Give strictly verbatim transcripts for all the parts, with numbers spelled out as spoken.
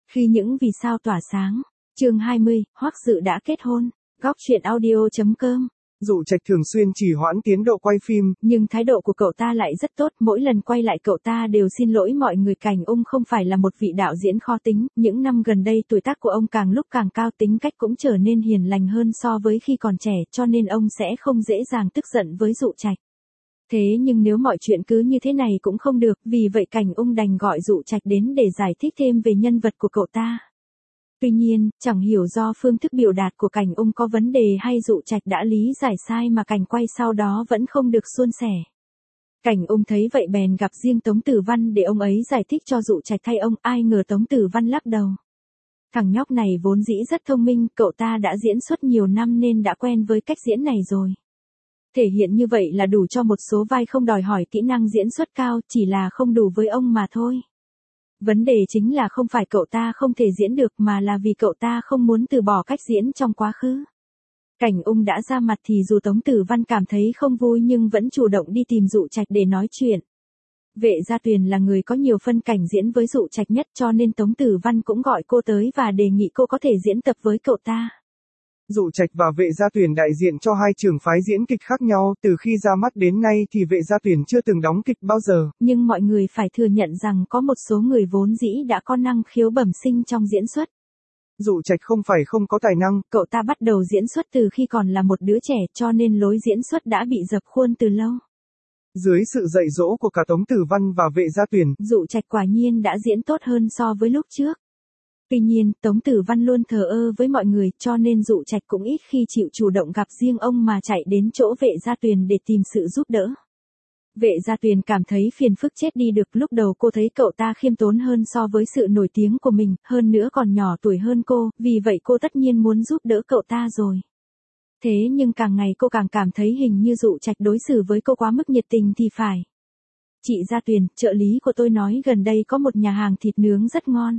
Khi những vì sao tỏa sáng. Chương hai mươi, Hoắc Dự đã kết hôn. Góc truyện audio chấm com. Dụ Trạch thường xuyên trì hoãn tiến độ quay phim, nhưng thái độ của cậu ta lại rất tốt, mỗi lần quay lại cậu ta đều xin lỗi mọi người. Cảnh Ung không phải là một vị đạo diễn khó tính, những năm gần đây tuổi tác của ông càng lúc càng cao, tính cách cũng trở nên hiền lành hơn so với khi còn trẻ, cho nên ông sẽ không dễ dàng tức giận với Dụ Trạch. Thế nhưng nếu mọi chuyện cứ như thế này cũng không được, vì vậy Cảnh Ung đành gọi Dụ Trạch đến để giải thích thêm về nhân vật của cậu ta. Tuy nhiên, chẳng hiểu do phương thức biểu đạt của Cảnh Ung có vấn đề hay Dụ Trạch đã lý giải sai mà cảnh quay sau đó vẫn không được suôn sẻ. Cảnh Ung thấy vậy bèn gặp riêng Tống Tử Văn để ông ấy giải thích cho Dụ Trạch thay ông, ai ngờ Tống Tử Văn lắc đầu. Thằng nhóc này vốn dĩ rất thông minh, cậu ta đã diễn xuất nhiều năm nên đã quen với cách diễn này rồi. Thể hiện như vậy là đủ cho một số vai không đòi hỏi kỹ năng diễn xuất cao, chỉ là không đủ với ông mà thôi. Vấn đề chính là không phải cậu ta không thể diễn được mà là vì cậu ta không muốn từ bỏ cách diễn trong quá khứ. Cảnh Ung đã ra mặt thì dù Tống Tử Văn cảm thấy không vui nhưng vẫn chủ động đi tìm Dụ Trạch để nói chuyện. Vệ Gia Tuyền là người có nhiều phân cảnh diễn với Dụ Trạch nhất, cho nên Tống Tử Văn cũng gọi cô tới và đề nghị cô có thể diễn tập với cậu ta. Dụ Trạch và Vệ Gia Tuyền đại diện cho hai trường phái diễn kịch khác nhau, từ khi ra mắt đến nay thì Vệ Gia Tuyền chưa từng đóng kịch bao giờ. Nhưng mọi người phải thừa nhận rằng có một số người vốn dĩ đã có năng khiếu bẩm sinh trong diễn xuất. Dụ Trạch không phải không có tài năng, cậu ta bắt đầu diễn xuất từ khi còn là một đứa trẻ, cho nên lối diễn xuất đã bị dập khuôn từ lâu. Dưới sự dạy dỗ của cả Tống Tử Văn và Vệ Gia Tuyền, Dụ Trạch quả nhiên đã diễn tốt hơn so với lúc trước. Tuy nhiên, Tống Tử Văn luôn thờ ơ với mọi người, cho nên Dụ Trạch cũng ít khi chịu chủ động gặp riêng ông mà chạy đến chỗ Vệ Gia Tuyền để tìm sự giúp đỡ. Vệ Gia Tuyền cảm thấy phiền phức chết đi được, lúc đầu cô thấy cậu ta khiêm tốn hơn so với sự nổi tiếng của mình, hơn nữa còn nhỏ tuổi hơn cô, vì vậy cô tất nhiên muốn giúp đỡ cậu ta rồi. Thế nhưng càng ngày cô càng cảm thấy hình như Dụ Trạch đối xử với cô quá mức nhiệt tình thì phải. Chị Gia Tuyền, trợ lý của tôi nói gần đây có một nhà hàng thịt nướng rất ngon.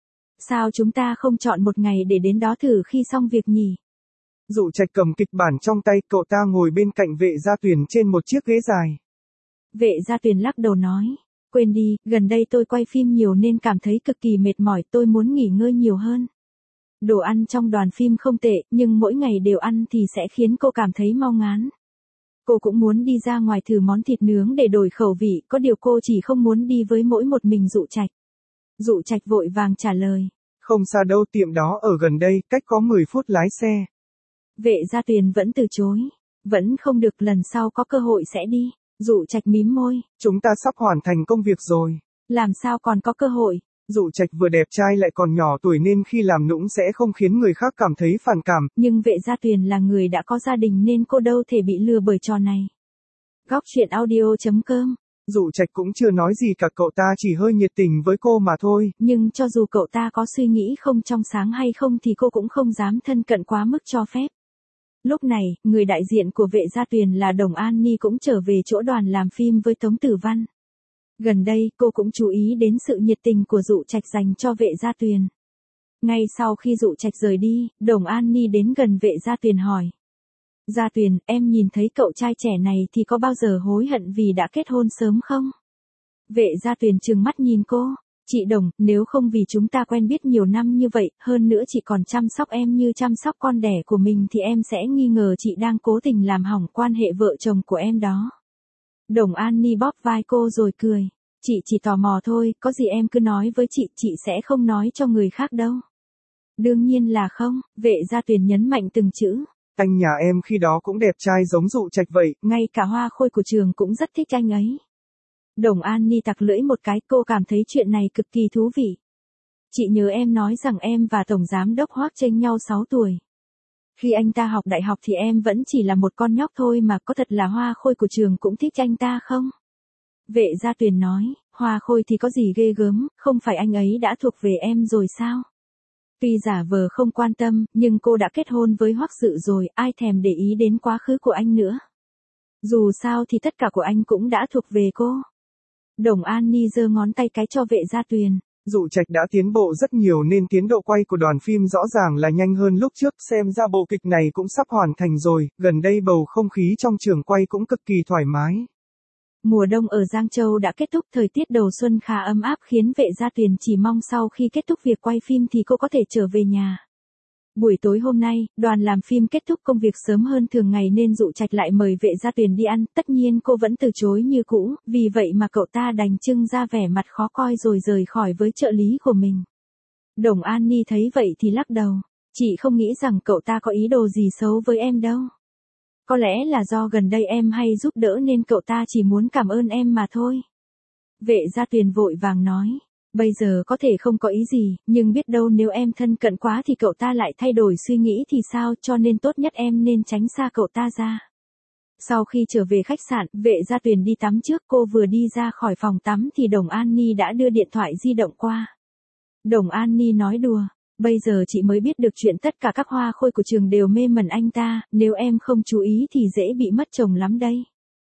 Sao chúng ta không chọn một ngày để đến đó thử khi xong việc nhỉ? Dụ Trạch cầm kịch bản trong tay, cậu ta ngồi bên cạnh Vệ Gia Tuyền trên một chiếc ghế dài. Vệ Gia Tuyền lắc đầu nói, quên đi, gần đây tôi quay phim nhiều nên cảm thấy cực kỳ mệt mỏi, tôi muốn nghỉ ngơi nhiều hơn. Đồ ăn trong đoàn phim không tệ, nhưng mỗi ngày đều ăn thì sẽ khiến cô cảm thấy mau ngán. Cô cũng muốn đi ra ngoài thử món thịt nướng để đổi khẩu vị, có điều cô chỉ không muốn đi với mỗi một mình Dụ Trạch. Dụ Trạch vội vàng trả lời. Không xa đâu, tiệm đó ở gần đây, cách có mười phút lái xe. Vệ Gia Tuyền vẫn từ chối. Vẫn không được, lần sau có cơ hội sẽ đi. Dụ Trạch mím môi. Chúng ta sắp hoàn thành công việc rồi. Làm sao còn có cơ hội? Dụ Trạch vừa đẹp trai lại còn nhỏ tuổi nên khi làm nũng sẽ không khiến người khác cảm thấy phản cảm. Nhưng Vệ Gia Tuyền là người đã có gia đình nên cô đâu thể bị lừa bởi trò này. Góc truyện audio chấm com. Dụ Trạch cũng chưa nói gì cả, cậu ta chỉ hơi nhiệt tình với cô mà thôi. Nhưng cho dù cậu ta có suy nghĩ không trong sáng hay không thì cô cũng không dám thân cận quá mức cho phép. Lúc này, người đại diện của Vệ Gia Tuyền là Đồng An Ni cũng trở về chỗ đoàn làm phim với Tống Tử Văn. Gần đây, cô cũng chú ý đến sự nhiệt tình của Dụ Trạch dành cho Vệ Gia Tuyền. Ngay sau khi Dụ Trạch rời đi, Đồng An Ni đến gần Vệ Gia Tuyền hỏi. Gia Tuyền, em nhìn thấy cậu trai trẻ này thì có bao giờ hối hận vì đã kết hôn sớm không? Vệ Gia Tuyền trừng mắt nhìn cô. Chị Đồng, nếu không vì chúng ta quen biết nhiều năm như vậy, hơn nữa chị còn chăm sóc em như chăm sóc con đẻ của mình thì em sẽ nghi ngờ chị đang cố tình làm hỏng quan hệ vợ chồng của em đó. Đồng An Ni bóp vai cô rồi cười. Chị chỉ tò mò thôi, có gì em cứ nói với chị, chị sẽ không nói cho người khác đâu. Đương nhiên là không, Vệ Gia Tuyền nhấn mạnh từng chữ. Anh nhà em khi đó cũng đẹp trai giống Dụ Trạch vậy. Ngay cả Hoa Khôi của trường cũng rất thích anh ấy. Đồng An Ni tặc lưỡi một cái, cô cảm thấy chuyện này cực kỳ thú vị. Chị nhớ em nói rằng em và Tổng Giám Đốc Hoắc chênh nhau sáu tuổi. Khi anh ta học đại học thì em vẫn chỉ là một con nhóc thôi mà, có thật là Hoa Khôi của trường cũng thích anh ta không? Vệ Gia Tuyền nói, Hoa Khôi thì có gì ghê gớm, không phải anh ấy đã thuộc về em rồi sao? Tuy giả vờ không quan tâm, nhưng cô đã kết hôn với Hoắc Dự rồi, ai thèm để ý đến quá khứ của anh nữa. Dù sao thì tất cả của anh cũng đã thuộc về cô. Đồng An Ni giơ ngón tay cái cho Vệ Gia Tuyền. Dụ Trạch đã tiến bộ rất nhiều nên tiến độ quay của đoàn phim rõ ràng là nhanh hơn lúc trước, xem ra bộ kịch này cũng sắp hoàn thành rồi, gần đây bầu không khí trong trường quay cũng cực kỳ thoải mái. Mùa đông ở Giang Châu đã kết thúc, thời tiết đầu xuân khá ấm áp khiến Vệ Gia Tuyền chỉ mong sau khi kết thúc việc quay phim thì cô có thể trở về nhà. Buổi tối hôm nay, đoàn làm phim kết thúc công việc sớm hơn thường ngày nên Dụ Trạch lại mời Vệ Gia Tuyền đi ăn, tất nhiên cô vẫn từ chối như cũ, vì vậy mà cậu ta đành trưng ra vẻ mặt khó coi rồi rời khỏi với trợ lý của mình. Đồng An Ni thấy vậy thì lắc đầu, chị không nghĩ rằng cậu ta có ý đồ gì xấu với em đâu. Có lẽ là do gần đây em hay giúp đỡ nên cậu ta chỉ muốn cảm ơn em mà thôi. Vệ Gia Tuyền vội vàng nói, bây giờ có thể không có ý gì, nhưng biết đâu nếu em thân cận quá thì cậu ta lại thay đổi suy nghĩ thì sao, cho nên tốt nhất em nên tránh xa cậu ta ra. Sau khi trở về khách sạn, Vệ Gia Tuyền đi tắm trước, cô vừa đi ra khỏi phòng tắm thì Đồng An Ni đã đưa điện thoại di động qua. Đồng An Ni nói đùa, bây giờ chị mới biết được chuyện tất cả các hoa khôi của trường đều mê mẩn anh ta, nếu em không chú ý thì dễ bị mất chồng lắm đây.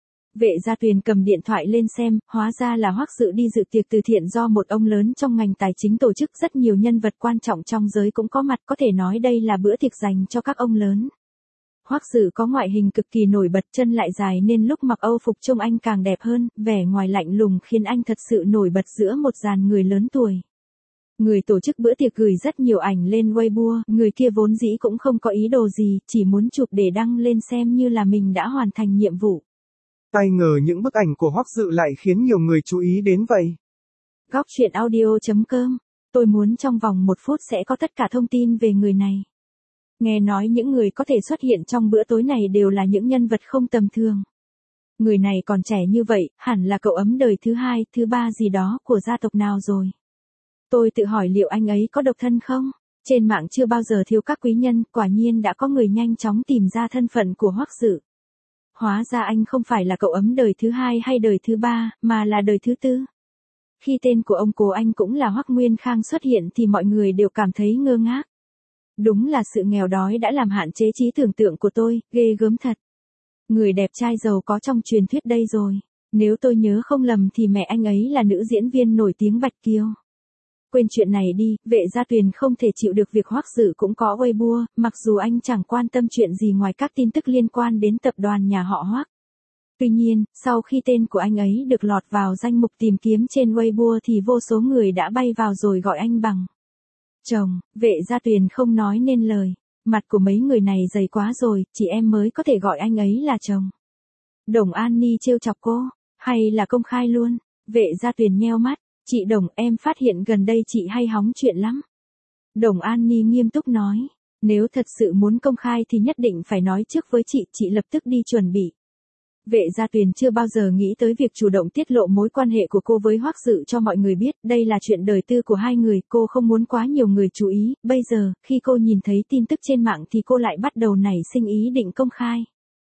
Vệ Gia Tuyền cầm điện thoại lên xem, hóa ra là Hoắc Dự đi dự tiệc từ thiện do một ông lớn trong ngành tài chính tổ chức, rất nhiều nhân vật quan trọng trong giới cũng có mặt, có thể nói đây là bữa tiệc dành cho các ông lớn. Hoắc Dự có ngoại hình cực kỳ nổi bật, chân lại dài nên lúc mặc Âu phục trông anh càng đẹp hơn, vẻ ngoài lạnh lùng khiến anh thật sự nổi bật giữa một dàn người lớn tuổi. Người tổ chức bữa tiệc gửi rất nhiều ảnh lên Weibo, người kia vốn dĩ cũng không có ý đồ gì, chỉ muốn chụp để đăng lên xem như là mình đã hoàn thành nhiệm vụ. Ai ngờ những bức ảnh của Hoắc Dự lại khiến nhiều người chú ý đến vậy. Góc truyện audio chấm com. Tôi muốn trong vòng một phút sẽ có tất cả thông tin về người này. Nghe nói những người có thể xuất hiện trong bữa tối này đều là những nhân vật không tầm thường. Người này còn trẻ như vậy, hẳn là cậu ấm đời thứ hai, thứ ba gì đó của gia tộc nào rồi. Tôi tự hỏi liệu anh ấy có độc thân không? Trên mạng chưa bao giờ thiếu các quý nhân, quả nhiên đã có người nhanh chóng tìm ra thân phận của Hoắc Dự. Hóa ra anh không phải là cậu ấm đời thứ hai hay đời thứ ba, mà là đời thứ tư. Khi tên của ông cố anh cũng là Hoắc Nguyên Khang xuất hiện thì mọi người đều cảm thấy ngơ ngác. Đúng là sự nghèo đói đã làm hạn chế trí tưởng tượng của tôi, ghê gớm thật. Người đẹp trai giàu có trong truyền thuyết đây rồi. Nếu tôi nhớ không lầm thì mẹ anh ấy là nữ diễn viên nổi tiếng Bạch Kiều. Quên chuyện này đi, Vệ Gia Tuyền không thể chịu được việc Hoắc Dự cũng có Weibo, mặc dù anh chẳng quan tâm chuyện gì ngoài các tin tức liên quan đến tập đoàn nhà họ Hoắc. Tuy nhiên, sau khi tên của anh ấy được lọt vào danh mục tìm kiếm trên Weibo thì vô số người đã bay vào rồi gọi anh bằng chồng. Vệ Gia Tuyền không nói nên lời, mặt của mấy người này dày quá rồi, chỉ em mới có thể gọi anh ấy là chồng. Đồng An Ni trêu chọc cô, hay là công khai luôn? Vệ Gia Tuyền nheo mắt. Chị Đồng, em phát hiện gần đây chị hay hóng chuyện lắm. Đồng An Ni nghiêm túc nói, nếu thật sự muốn công khai thì nhất định phải nói trước với chị, chị lập tức đi chuẩn bị. Vệ Gia Tuyền chưa bao giờ nghĩ tới việc chủ động tiết lộ mối quan hệ của cô với Hoắc Dự cho mọi người biết, đây là chuyện đời tư của hai người, cô không muốn quá nhiều người chú ý, bây giờ, khi cô nhìn thấy tin tức trên mạng thì cô lại bắt đầu nảy sinh ý định công khai.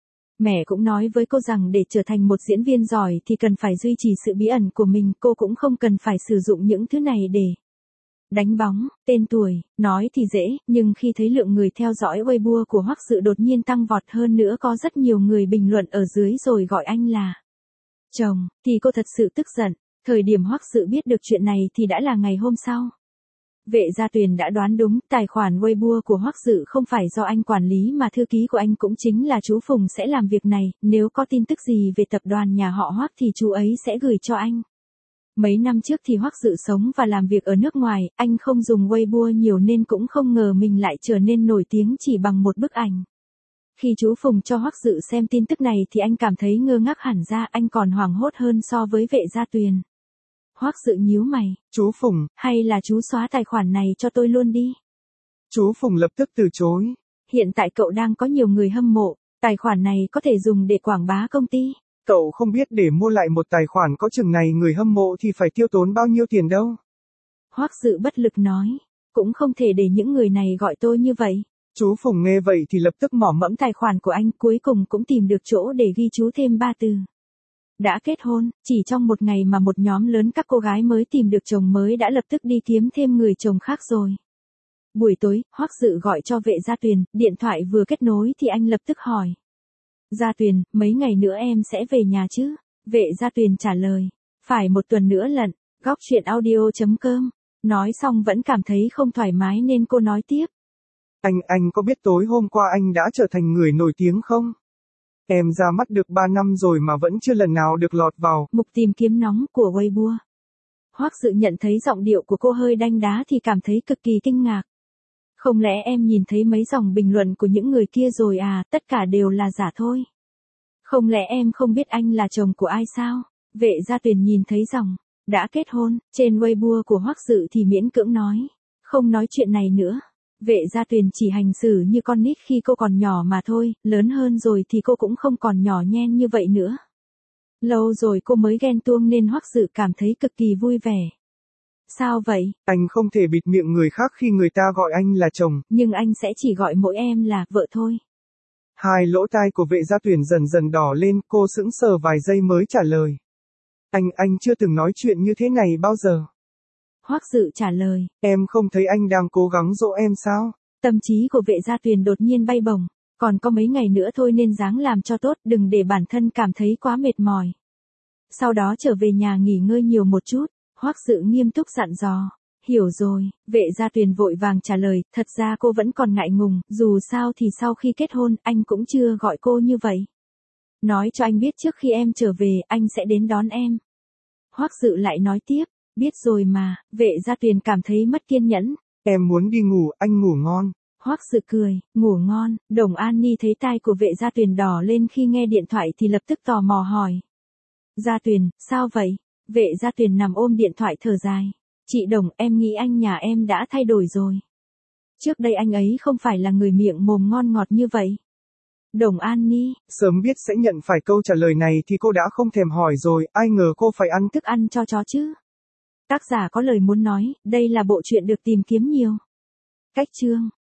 Mẹ cũng nói với cô rằng để trở thành một diễn viên giỏi thì cần phải duy trì sự bí ẩn của mình, cô cũng không cần phải sử dụng những thứ này để đánh bóng, tên tuổi, nói thì dễ, nhưng khi thấy lượng người theo dõi Weibo của Hoắc Dự đột nhiên tăng vọt, hơn nữa có rất nhiều người bình luận ở dưới rồi gọi anh là chồng, thì cô thật sự tức giận. Thời điểm Hoắc Dự biết được chuyện này thì đã là ngày hôm sau. Vệ Gia Tuyền đã đoán đúng, tài khoản Weibo của Hoắc Dự không phải do anh quản lý mà thư ký của anh cũng chính là chú Phùng sẽ làm việc này, nếu có tin tức gì về tập đoàn nhà họ Hoắc thì chú ấy sẽ gửi cho anh. Mấy năm trước thì Hoắc Dự sống và làm việc ở nước ngoài, anh không dùng Weibo nhiều nên cũng không ngờ mình lại trở nên nổi tiếng chỉ bằng một bức ảnh. Khi chú Phùng cho Hoắc Dự xem tin tức này thì anh cảm thấy ngơ ngác hẳn ra, anh còn hoảng hốt hơn so với Vệ Gia Tuyền. Hoắc Dự nhíu mày, chú Phùng, hay là chú xóa tài khoản này cho tôi luôn đi. Chú Phùng lập tức từ chối. Hiện tại cậu đang có nhiều người hâm mộ, tài khoản này có thể dùng để quảng bá công ty. Cậu không biết để mua lại một tài khoản có chừng này người hâm mộ thì phải tiêu tốn bao nhiêu tiền đâu. Hoắc Dự bất lực nói, cũng không thể để những người này gọi tôi như vậy. Chú Phùng nghe vậy thì lập tức mỏ mẫm tài khoản của anh, cuối cùng cũng tìm được chỗ để ghi chú thêm ba từ. Đã kết hôn, chỉ trong một ngày mà một nhóm lớn các cô gái mới tìm được chồng mới đã lập tức đi kiếm thêm người chồng khác rồi. Buổi tối, Hoắc Dự gọi cho Vệ Gia Tuyền, điện thoại vừa kết nối thì anh lập tức hỏi. Gia Tuyền, mấy ngày nữa em sẽ về nhà chứ? Vệ Gia Tuyền trả lời, phải một tuần nữa lận. Góc truyện audio chấm com. Nói xong vẫn cảm thấy không thoải mái nên cô nói tiếp. Anh, anh có biết tối hôm qua anh đã trở thành người nổi tiếng không? Em ra mắt được ba năm rồi mà vẫn chưa lần nào được lọt vào mục tìm kiếm nóng của Weibo. Hoắc Dự nhận thấy giọng điệu của cô hơi đanh đá thì cảm thấy cực kỳ kinh ngạc. Không lẽ em nhìn thấy mấy dòng bình luận của những người kia rồi à, tất cả đều là giả thôi. Không lẽ em không biết anh là chồng của ai sao? Vệ Gia Tuyền nhìn thấy dòng đã kết hôn trên Weibo của Hoắc Dự thì miễn cưỡng nói, không nói chuyện này nữa. Vệ Gia Tuyền chỉ hành xử như con nít khi cô còn nhỏ mà thôi, lớn hơn rồi thì cô cũng không còn nhỏ nhen như vậy nữa. Lâu rồi cô mới ghen tuông nên Hoắc Dự cảm thấy cực kỳ vui vẻ. Sao vậy? Anh không thể bịt miệng người khác khi người ta gọi anh là chồng. Nhưng anh sẽ chỉ gọi mỗi em là vợ thôi. Hai lỗ tai của Vệ Gia Tuyền dần dần đỏ lên, cô sững sờ vài giây mới trả lời. Anh, anh chưa từng nói chuyện như thế này bao giờ. Hoắc Dự trả lời. Em không thấy anh đang cố gắng dỗ em sao? Tâm trí của Vệ Gia Tuyền đột nhiên bay bổng. Còn có mấy ngày nữa thôi nên ráng làm cho tốt, đừng để bản thân cảm thấy quá mệt mỏi. Sau đó trở về nhà nghỉ ngơi nhiều một chút. Hoắc Dự nghiêm túc dặn dò. Hiểu rồi, Vệ Gia Tuyền vội vàng trả lời, thật ra cô vẫn còn ngại ngùng, dù sao thì sau khi kết hôn, anh cũng chưa gọi cô như vậy. Nói cho anh biết trước khi em trở về, anh sẽ đến đón em. Hoắc Dự lại nói tiếp, biết rồi mà. Vệ Gia Tuyền cảm thấy mất kiên nhẫn. Em muốn đi ngủ, anh ngủ ngon. Hoắc Dự cười, ngủ ngon. Đồng An Ni thấy tai của Vệ Gia Tuyền đỏ lên khi nghe điện thoại thì lập tức tò mò hỏi. Gia Tuyền, sao vậy? Vệ Gia Tuyền nằm ôm điện thoại thở dài. Chị Đồng, em nghĩ anh nhà em đã thay đổi rồi. Trước đây anh ấy không phải là người miệng mồm ngon ngọt như vậy. Đồng An Ni. Sớm biết sẽ nhận phải câu trả lời này thì cô đã không thèm hỏi rồi, ai ngờ cô phải ăn thức ăn cho chó chứ. Tác giả có lời muốn nói, đây là bộ truyện được tìm kiếm nhiều cách chương.